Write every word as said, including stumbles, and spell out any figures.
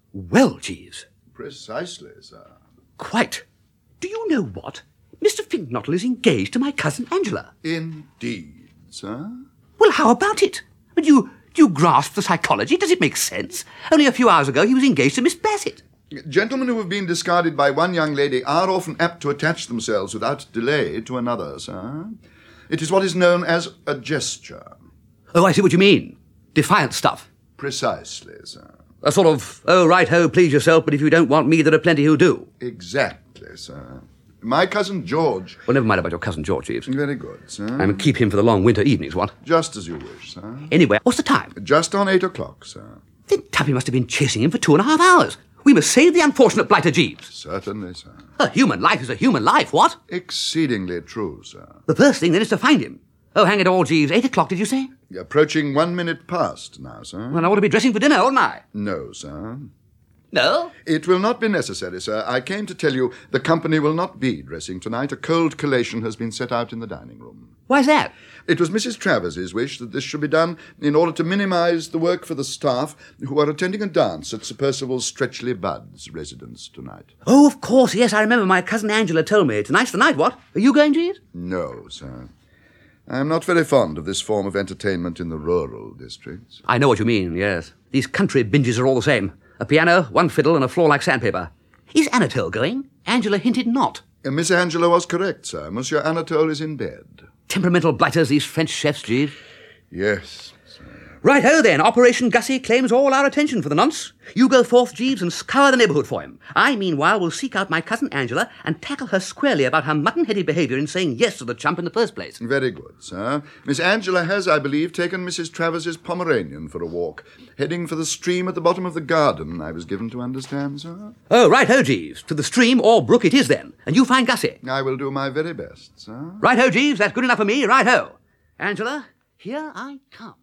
Well, Jeeves. Precisely, sir. Quite. Do you know what? Mister Finknottle is engaged to my cousin Angela. Indeed, sir. Well, how about it? Do you, do you grasp the psychology? Does it make sense? Only a few hours ago he was engaged to Miss Bassett. Gentlemen who have been discarded by one young lady are often apt to attach themselves without delay to another, sir. It is what is known as a gesture. Oh, I see what you mean. Defiant stuff. Precisely, sir. A sort of, oh, right-ho, please yourself, but if you don't want me, there are plenty who do. Exactly, sir. My cousin George... Well, never mind about your cousin George, Jeeves. Very good, sir. I mean, keep him for the long winter evenings, what? Just as you wish, sir. Anyway, what's the time? Just on eight o'clock, sir. Then Tuppy must have been chasing him for two and a half hours. We must save the unfortunate blighter Jeeves. Certainly, sir. A human life is a human life, what? Exceedingly true, sir. The first thing, then, is to find him. Oh, hang it all, Jeeves. Eight o'clock, did you say? Approaching one minute past now, sir. Well, I ought to be dressing for dinner, oughtn't I? No, sir. No? It will not be necessary, sir. I came to tell you the company will not be dressing tonight. A cold collation has been set out in the dining room. Why's that? It was Missus Travers's wish that this should be done in order to minimise the work for the staff who are attending a dance at Sir Percival Stretchley Budd's residence tonight. Oh, of course, yes, I remember my cousin Angela told me. Tonight's the night, what? Are you going, Jeeves? No, sir. I am not very fond of this form of entertainment in the rural districts. I know what you mean, yes. These country binges are all the same. A piano, one fiddle, and a floor like sandpaper. Is Anatole going? Angela hinted not. Uh, Miss Angela was correct, sir. Monsieur Anatole is in bed. Temperamental blighters, these French chefs, Jeeves. Yes, sir. Right-ho, then. Operation Gussie claims all our attention for the nonce. You go forth, Jeeves, and scour the neighbourhood for him. I, meanwhile, will seek out my cousin Angela and tackle her squarely about her mutton-headed behaviour in saying yes to the chump in the first place. Very good, sir. Miss Angela has, I believe, taken Missus Travers's Pomeranian for a walk, heading for the stream at the bottom of the garden, I was given to understand, sir. Oh, right-ho, Jeeves. To the stream or brook it is, then. And you find Gussie. I will do my very best, sir. Right-ho, Jeeves. That's good enough for me. Right-ho. Angela, here I come.